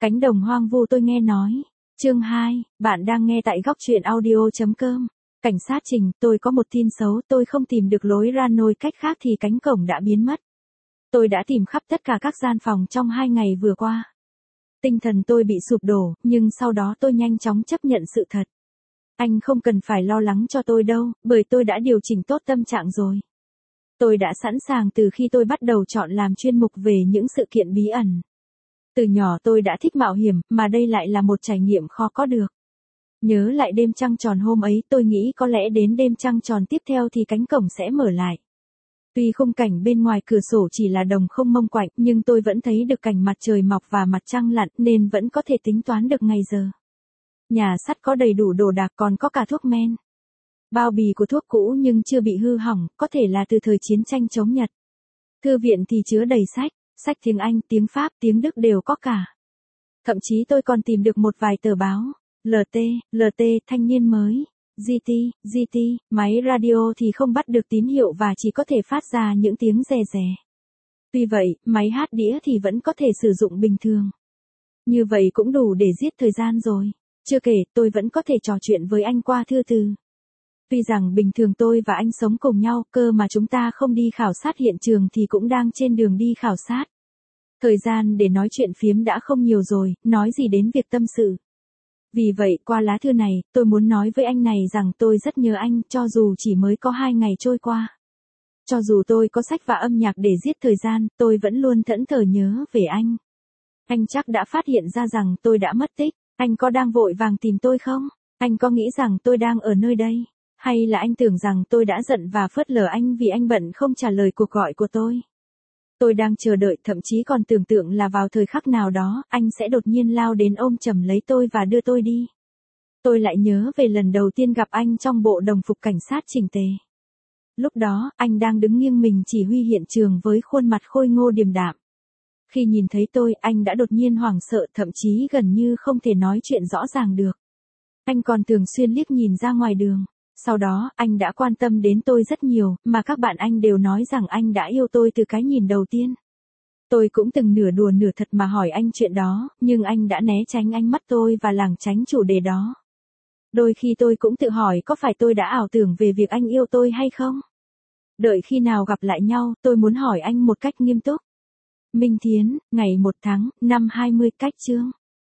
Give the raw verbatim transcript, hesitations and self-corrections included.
Cánh đồng hoang vu tôi nghe nói. Chương hai, bạn đang nghe tại góc truyện audio chấm com. Cảnh sát Trình, tôi có một tin xấu, tôi không tìm được lối ra, nói cách khác thì cánh cổng đã biến mất. Tôi đã tìm khắp tất cả các gian phòng trong hai ngày vừa qua. Tinh thần tôi bị sụp đổ, nhưng sau đó tôi nhanh chóng chấp nhận sự thật. Anh không cần phải lo lắng cho tôi đâu, bởi tôi đã điều chỉnh tốt tâm trạng rồi. Tôi đã sẵn sàng từ khi tôi bắt đầu chọn làm chuyên mục về những sự kiện bí ẩn. Từ nhỏ tôi đã thích mạo hiểm, mà đây lại là một trải nghiệm khó có được. Nhớ lại đêm trăng tròn hôm ấy, tôi nghĩ có lẽ đến đêm trăng tròn tiếp theo thì cánh cổng sẽ mở lại. Tuy khung cảnh bên ngoài cửa sổ chỉ là đồng không mông quạnh, nhưng tôi vẫn thấy được cảnh mặt trời mọc và mặt trăng lặn, nên vẫn có thể tính toán được ngày giờ. Nhà sắt có đầy đủ đồ đạc, còn có cả thuốc men. Bao bì của thuốc cũ nhưng chưa bị hư hỏng, có thể là từ thời chiến tranh chống Nhật. Thư viện thì chứa đầy sách, sách tiếng Anh, tiếng Pháp, tiếng Đức đều có cả. Thậm chí tôi còn tìm được một vài tờ báo, lờ tê, lờ tê, Thanh niên mới, giê tê, giê tê, máy radio thì không bắt được tín hiệu và chỉ có thể phát ra những tiếng rè rè. Tuy vậy, máy hát đĩa thì vẫn có thể sử dụng bình thường. Như vậy cũng đủ để giết thời gian rồi. Chưa kể, tôi vẫn có thể trò chuyện với anh qua thư từ. Tuy rằng bình thường tôi và anh sống cùng nhau, cơ mà chúng ta không đi khảo sát hiện trường thì cũng đang trên đường đi khảo sát. Thời gian để nói chuyện phiếm đã không nhiều rồi, nói gì đến việc tâm sự. Vì vậy, qua lá thư này, tôi muốn nói với anh này rằng tôi rất nhớ anh, cho dù chỉ mới có hai ngày trôi qua. Cho dù tôi có sách và âm nhạc để giết thời gian, tôi vẫn luôn thẫn thờ nhớ về anh. Anh chắc đã phát hiện ra rằng tôi đã mất tích. Anh có đang vội vàng tìm tôi không? Anh có nghĩ rằng tôi đang ở nơi đây? Hay là anh tưởng rằng tôi đã giận và phớt lờ anh vì anh bận không trả lời cuộc gọi của tôi? Tôi đang chờ đợi, thậm chí còn tưởng tượng là vào thời khắc nào đó, anh sẽ đột nhiên lao đến ôm chầm lấy tôi và đưa tôi đi. Tôi lại nhớ về lần đầu tiên gặp anh trong bộ đồng phục cảnh sát chỉnh tề. Lúc đó, anh đang đứng nghiêng mình chỉ huy hiện trường với khuôn mặt khôi ngô điềm đạm. Khi nhìn thấy tôi, anh đã đột nhiên hoảng sợ, thậm chí gần như không thể nói chuyện rõ ràng được. Anh còn thường xuyên liếc nhìn ra ngoài đường. Sau đó, anh đã quan tâm đến tôi rất nhiều, mà các bạn anh đều nói rằng anh đã yêu tôi từ cái nhìn đầu tiên. Tôi cũng từng nửa đùa nửa thật mà hỏi anh chuyện đó, nhưng anh đã né tránh ánh mắt tôi và lảng tránh chủ đề đó. Đôi khi tôi cũng tự hỏi có phải tôi đã ảo tưởng về việc anh yêu tôi hay không? Đợi khi nào gặp lại nhau, tôi muốn hỏi anh một cách nghiêm túc. Minh Thiến, ngày một tháng, năm hai mươi, cách chương.